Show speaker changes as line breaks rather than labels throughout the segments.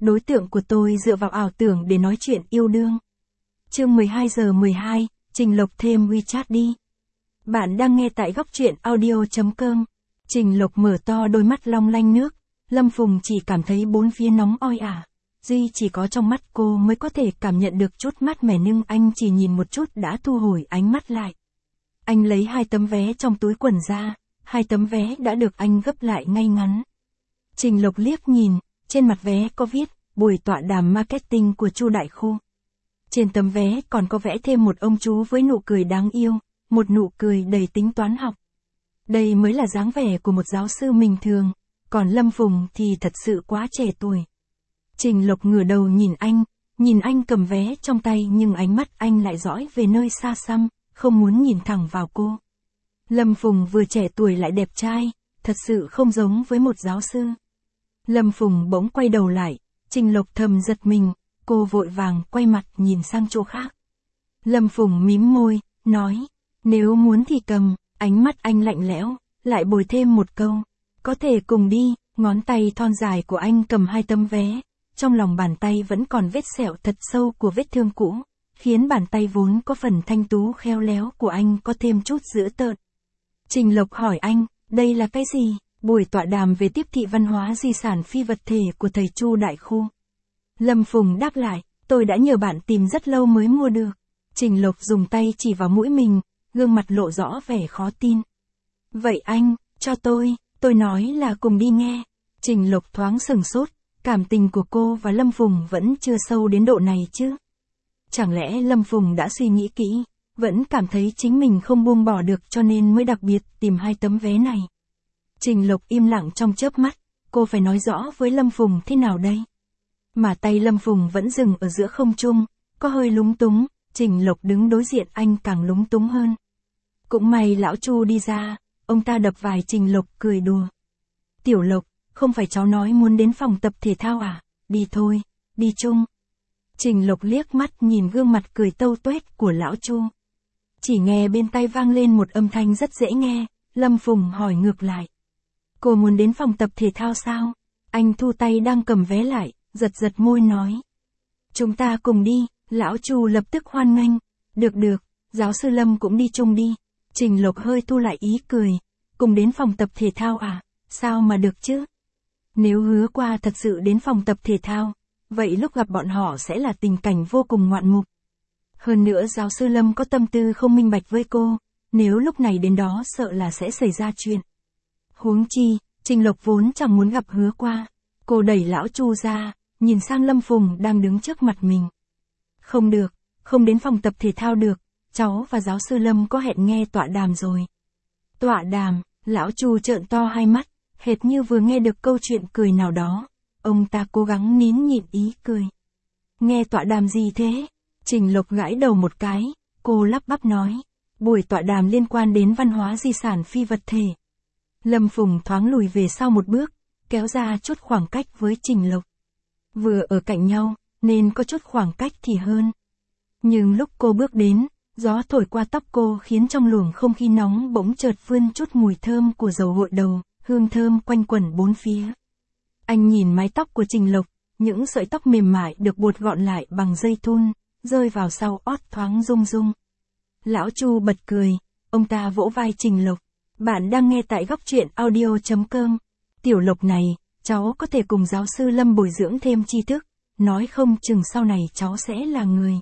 đối tượng của tôi dựa vào ảo tưởng để nói chuyện yêu đương. Chương 12:12, Trình Lộc thêm WeChat đi. Bạn đang nghe tại góc truyện audio.com. Trình Lộc mở to đôi mắt long lanh nước, Lâm Phùng chỉ cảm thấy bốn phía nóng oi ả. Duy chỉ có trong mắt cô mới có thể cảm nhận được chút mát mẻ, nhưng anh chỉ nhìn một chút đã thu hồi ánh mắt lại. Anh lấy 2 tấm vé trong túi quần ra, 2 tấm vé đã được anh gấp lại ngay ngắn. Trình Lộc liếc nhìn, trên mặt vé có viết, buổi tọa đàm marketing của Chu Đại Khu. Trên tấm vé còn có vẽ thêm một ông chú với nụ cười đáng yêu, một nụ cười đầy tính toán học. Đây mới là dáng vẻ của một giáo sư bình thường, còn Lâm Phùng thì thật sự quá trẻ tuổi. Trình Lộc ngửa đầu nhìn anh cầm vé trong tay, nhưng ánh mắt anh lại dõi về nơi xa xăm, không muốn nhìn thẳng vào cô. Lâm Phùng vừa trẻ tuổi lại đẹp trai, thật sự không giống với một giáo sư. Lâm Phùng bỗng quay đầu lại, Trình Lộc thầm giật mình, cô vội vàng quay mặt nhìn sang chỗ khác. Lâm Phùng mím môi, nói, nếu muốn thì cầm, ánh mắt anh lạnh lẽo, lại bồi thêm một câu, có thể cùng đi. Ngón tay thon dài của anh cầm 2 tấm vé, trong lòng bàn tay vẫn còn vết sẹo thật sâu của vết thương cũ, khiến bàn tay vốn có phần thanh tú khéo léo của anh có thêm chút dữ tợn. Trình Lộc hỏi anh, đây là cái gì? Buổi tọa đàm về tiếp thị văn hóa di sản phi vật thể của thầy Chu Đại Khu. Lâm Phùng đáp lại, tôi đã nhờ bạn tìm rất lâu mới mua được. Trình Lộc dùng tay chỉ vào mũi mình, gương mặt lộ rõ vẻ khó tin. Vậy anh, cho tôi nói là cùng đi nghe. Trình Lộc thoáng sửng sốt, cảm tình của cô và Lâm Phùng vẫn chưa sâu đến độ này chứ. Chẳng lẽ Lâm Phùng đã suy nghĩ kỹ, vẫn cảm thấy chính mình không buông bỏ được cho nên mới đặc biệt tìm 2 tấm vé này. Trình Lộc im lặng trong chớp mắt, cô phải nói rõ với Lâm Phùng thế nào đây? Mà tay Lâm Phùng vẫn dừng ở giữa không trung, có hơi lúng túng, Trình Lộc đứng đối diện anh càng lúng túng hơn. Cũng may lão Chu đi ra, ông ta đập vai Trình Lộc cười đùa. Tiểu Lộc, không phải cháu nói muốn đến phòng tập thể thao à? Đi thôi, đi chung. Trình Lộc liếc mắt nhìn gương mặt cười tâu tuét của lão Chu. Chỉ nghe bên tai vang lên một âm thanh rất dễ nghe, Lâm Phùng hỏi ngược lại. Cô muốn đến phòng tập thể thao sao? Anh thu tay đang cầm vé lại, giật giật môi nói. Chúng ta cùng đi, lão Chu lập tức hoan nghênh. Được, giáo sư Lâm cũng đi chung đi. Trình Lộc hơi thu lại ý cười. Cùng đến phòng tập thể thao à? Sao mà được chứ? Nếu hứa qua thật sự đến phòng tập thể thao, vậy lúc gặp bọn họ sẽ là tình cảnh vô cùng ngoạn mục. Hơn nữa giáo sư Lâm có tâm tư không minh bạch với cô, nếu lúc này đến đó sợ là sẽ xảy ra chuyện. Huống chi, Trình Lộc vốn chẳng muốn gặp hứa qua. Cô đẩy lão Chu ra, nhìn sang Lâm Phùng đang đứng trước mặt mình. Không được, không đến phòng tập thể thao được, cháu và giáo sư Lâm có hẹn nghe tọa đàm rồi. Tọa đàm, lão Chu trợn to hai mắt, hệt như vừa nghe được câu chuyện cười nào đó. Ông ta cố gắng nín nhịn ý cười. Nghe tọa đàm gì thế? Trình Lộc gãi đầu một cái, cô lắp bắp nói. Buổi tọa đàm liên quan đến văn hóa di sản phi vật thể. Lâm Phùng thoáng lùi về sau một bước, kéo ra chút khoảng cách với Trình Lộc. Vừa ở cạnh nhau, nên có chút khoảng cách thì hơn. Nhưng lúc cô bước đến, gió thổi qua tóc cô khiến trong luồng không khí nóng bỗng chợt vươn chút mùi thơm của dầu gội đầu, hương thơm quanh quẩn bốn phía. Anh nhìn mái tóc của Trình Lộc, những sợi tóc mềm mại được buộc gọn lại bằng dây thun, rơi vào sau ót thoáng rung rung. Lão Chu bật cười, ông ta vỗ vai Trình Lộc. Bạn đang nghe tại góc truyện audio.com. Tiểu Lộc này, cháu có thể cùng giáo sư Lâm bồi dưỡng thêm tri thức, nói không chừng sau này cháu sẽ là người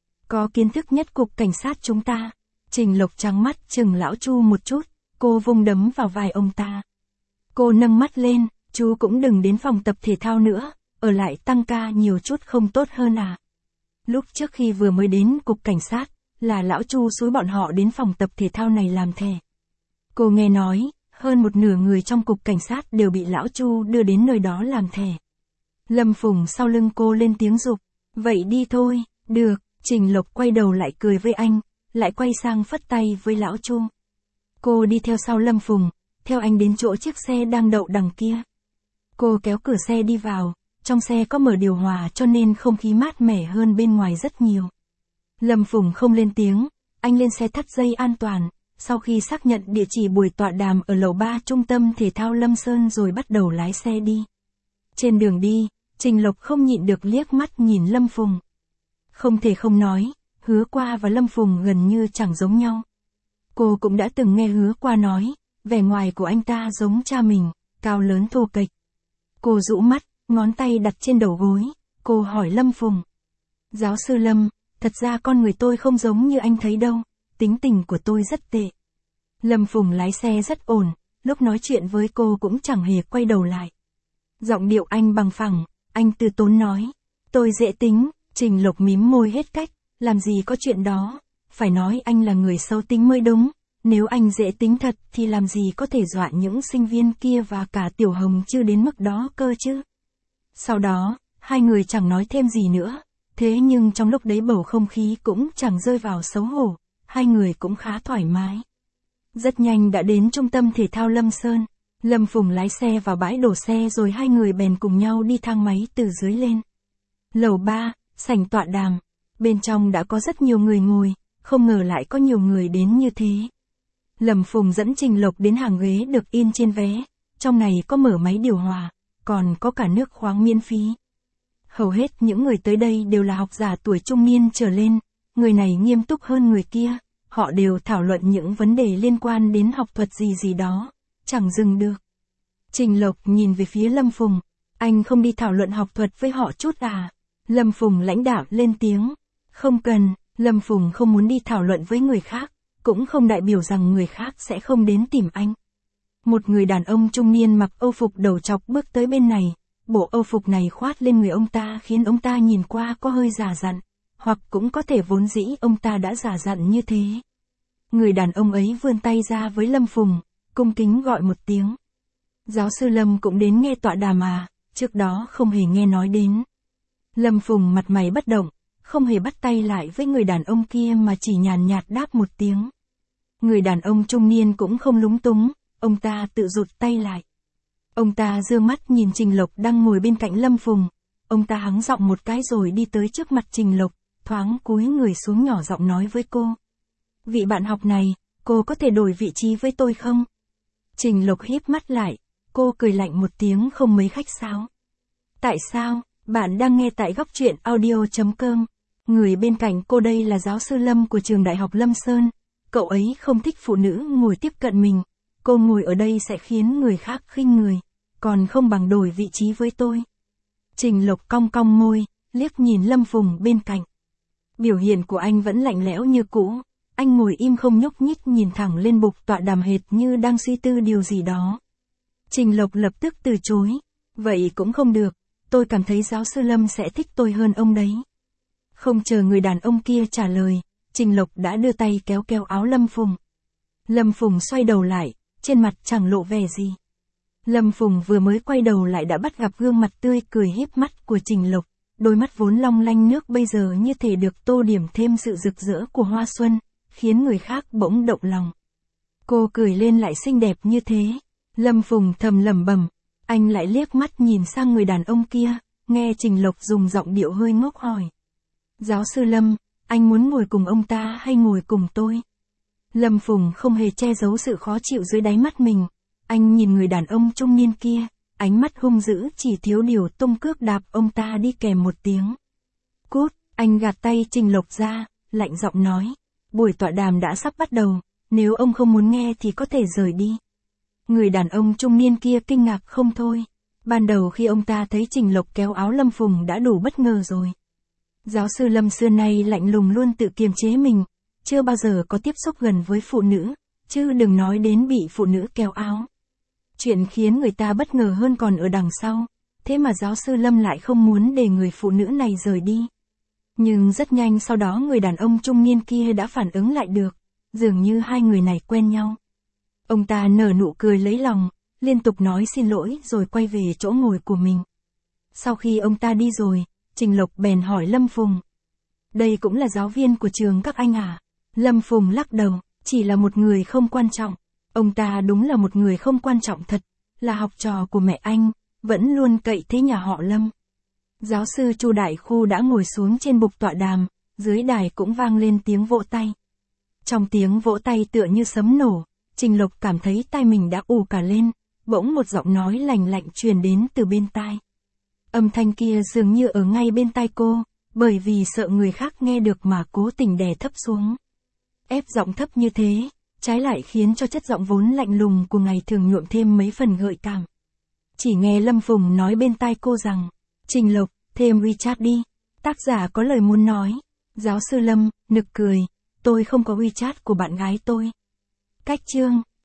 có kiến thức nhất cục cảnh sát chúng ta. Trình Lộc trắng mắt chừng lão Chu một chút, cô vung đấm vào vai ông ta. Cô nâng mắt lên, chú cũng đừng đến phòng tập thể thao nữa, ở lại tăng ca nhiều chút không tốt hơn à? Lúc trước khi vừa mới đến cục cảnh sát, là lão Chu xúi bọn họ đến phòng tập thể thao này làm thẻ. Cô nghe nói, hơn một nửa người trong cục cảnh sát đều bị lão Chu đưa đến nơi đó làm thẻ. Lâm Phùng sau lưng cô lên tiếng giục, vậy đi thôi, được. Trình Lộc quay đầu lại cười với anh, lại quay sang phất tay với lão Chu. Cô đi theo sau Lâm Phùng, theo anh đến chỗ chiếc xe đang đậu đằng kia. Cô kéo cửa xe đi vào, trong xe có mở điều hòa cho nên không khí mát mẻ hơn bên ngoài rất nhiều. Lâm Phùng không lên tiếng, anh lên xe thắt dây an toàn, sau khi xác nhận địa chỉ buổi tọa đàm ở lầu 3 trung tâm thể thao Lâm Sơn rồi bắt đầu lái xe đi. Trên đường đi, Trình Lộc không nhịn được liếc mắt nhìn Lâm Phùng. Không thể không nói, Hứa Qua và Lâm Phùng gần như chẳng giống nhau. Cô cũng đã từng nghe Hứa Qua nói, vẻ ngoài của anh ta giống cha mình, cao lớn thô kệch. Cô rũ mắt, ngón tay đặt trên đầu gối, cô hỏi Lâm Phùng. Giáo sư Lâm, thật ra con người tôi không giống như anh thấy đâu, tính tình của tôi rất tệ. Lâm Phùng lái xe rất ổn, lúc nói chuyện với cô cũng chẳng hề quay đầu lại. Giọng điệu anh bằng phẳng, anh từ tốn nói. Tôi dễ tính, Trình Lộc mím môi hết cách, làm gì có chuyện đó, phải nói anh là người xấu tính mới đúng, nếu anh dễ tính thật thì làm gì có thể dọa những sinh viên kia và cả Tiểu Hồng chưa đến mức đó cơ chứ. Sau đó, hai người chẳng nói thêm gì nữa, thế nhưng trong lúc đấy bầu không khí cũng chẳng rơi vào xấu hổ, hai người cũng khá thoải mái. Rất nhanh đã đến trung tâm thể thao Lâm Sơn, Lâm Phùng lái xe vào bãi đổ xe rồi hai người bèn cùng nhau đi thang máy từ dưới lên. Lầu 3, sảnh tọa đàm, bên trong đã có rất nhiều người ngồi, không ngờ lại có nhiều người đến như thế. Lâm Phùng dẫn Trình Lộc đến hàng ghế được in trên vé, trong này có mở máy điều hòa, còn có cả nước khoáng miễn phí. Hầu hết những người tới đây đều là học giả tuổi trung niên trở lên, người này nghiêm túc hơn người kia, họ đều thảo luận những vấn đề liên quan đến học thuật gì đó, chẳng dừng được. Trình Lộc nhìn về phía Lâm Phùng, anh không đi thảo luận học thuật với họ chút à? Lâm Phùng lãnh đạm lên tiếng, không cần, Lâm Phùng không muốn đi thảo luận với người khác, cũng không đại biểu rằng người khác sẽ không đến tìm anh. Một người đàn ông trung niên mặc âu phục đầu trọc bước tới bên này, bộ âu phục này khoát lên người ông ta khiến ông ta nhìn qua có hơi già dặn, hoặc cũng có thể vốn dĩ ông ta đã già dặn như thế. Người đàn ông ấy vươn tay ra với Lâm Phùng, cung kính gọi một tiếng. Giáo sư Lâm cũng đến nghe tọa đàm à, trước đó không hề nghe nói đến. Lâm Phùng mặt mày bất động, không hề bắt tay lại với người đàn ông kia mà chỉ nhàn nhạt đáp một tiếng. Người đàn ông trung niên cũng không lúng túng, ông ta tự rụt tay lại. Ông ta dương mắt nhìn Trình Lộc đang ngồi bên cạnh Lâm Phùng, ông ta hắng giọng một cái rồi đi tới trước mặt Trình Lộc, thoáng cúi người xuống nhỏ giọng nói với cô. Vị bạn học này, cô có thể đổi vị trí với tôi không? Trình Lộc híp mắt lại, cô cười lạnh một tiếng không mấy khách sáo. Tại sao? Bạn đang nghe tại góc truyện audio.com. Người bên cạnh cô đây là giáo sư Lâm của trường đại học Lâm Sơn. Cậu ấy không thích phụ nữ ngồi tiếp cận mình. Cô ngồi ở đây sẽ khiến người khác khinh người. Còn không bằng đổi vị trí với tôi. Trình Lộc cong cong môi, liếc nhìn Lâm Phùng bên cạnh. Biểu hiện của anh vẫn lạnh lẽo như cũ. Anh ngồi im không nhúc nhích nhìn thẳng lên bục tọa đàm hệt như đang suy tư điều gì đó. Trình Lộc lập tức từ chối. Vậy cũng không được. Tôi cảm thấy giáo sư Lâm sẽ thích tôi hơn ông đấy. Không chờ người đàn ông kia trả lời, Trình Lộc đã đưa tay kéo kéo áo Lâm Phùng. Lâm Phùng xoay đầu lại, trên mặt chẳng lộ vẻ gì. Lâm Phùng vừa mới quay đầu lại đã bắt gặp gương mặt tươi cười híp mắt của Trình Lộc, đôi mắt vốn long lanh nước bây giờ như thể được tô điểm thêm sự rực rỡ của hoa xuân, khiến người khác bỗng động lòng. Cô cười lên lại xinh đẹp như thế. Lâm Phùng thầm lẩm bẩm. Anh lại liếc mắt nhìn sang người đàn ông kia, nghe Trình Lộc dùng giọng điệu hơi ngốc hỏi. Giáo sư Lâm, anh muốn ngồi cùng ông ta hay ngồi cùng tôi? Lâm Phùng không hề che giấu sự khó chịu dưới đáy mắt mình. Anh nhìn người đàn ông trung niên kia, ánh mắt hung dữ chỉ thiếu điều tung cước đạp ông ta đi kèm một tiếng. Cút, anh gạt tay Trình Lộc ra, lạnh giọng nói. Buổi tọa đàm đã sắp bắt đầu, nếu ông không muốn nghe thì có thể rời đi. Người đàn ông trung niên kia kinh ngạc không thôi. Ban đầu khi ông ta thấy Trình Lộc kéo áo Lâm Phùng đã đủ bất ngờ rồi. Giáo sư Lâm xưa nay lạnh lùng luôn tự kiềm chế mình, chưa bao giờ có tiếp xúc gần với phụ nữ, chứ đừng nói đến bị phụ nữ kéo áo. Chuyện khiến người ta bất ngờ hơn còn ở đằng sau, thế mà giáo sư Lâm lại không muốn để người phụ nữ này rời đi. Nhưng rất nhanh sau đó người đàn ông trung niên kia đã phản ứng lại được, dường như hai người này quen nhau. Ông ta nở nụ cười lấy lòng, liên tục nói xin lỗi rồi quay về chỗ ngồi của mình. Sau khi ông ta đi rồi, Trình Lộc bèn hỏi Lâm Phùng. Đây cũng là giáo viên của trường các anh à? Lâm Phùng lắc đầu, chỉ là một người không quan trọng. Ông ta đúng là một người không quan trọng thật, là học trò của mẹ anh, vẫn luôn cậy thế nhà họ Lâm. Giáo sư Chu Đại Khu đã ngồi xuống trên bục tọa đàm, dưới đài cũng vang lên tiếng vỗ tay. Trong tiếng vỗ tay tựa như sấm nổ, Trình Lộc cảm thấy tai mình đã ù cả lên, bỗng một giọng nói lành lạnh truyền đến từ bên tai. Âm thanh kia dường như ở ngay bên tai cô, bởi vì sợ người khác nghe được mà cố tình đè thấp xuống. Ép giọng thấp như thế, trái lại khiến cho chất giọng vốn lạnh lùng của ngày thường nhuộm thêm mấy phần gợi cảm. Chỉ nghe Lâm Phùng nói bên tai cô rằng, Trình Lộc, thêm WeChat đi. Tác giả có lời muốn nói. Giáo sư Lâm, nực cười, tôi không có WeChat của bạn gái tôi. Cách chương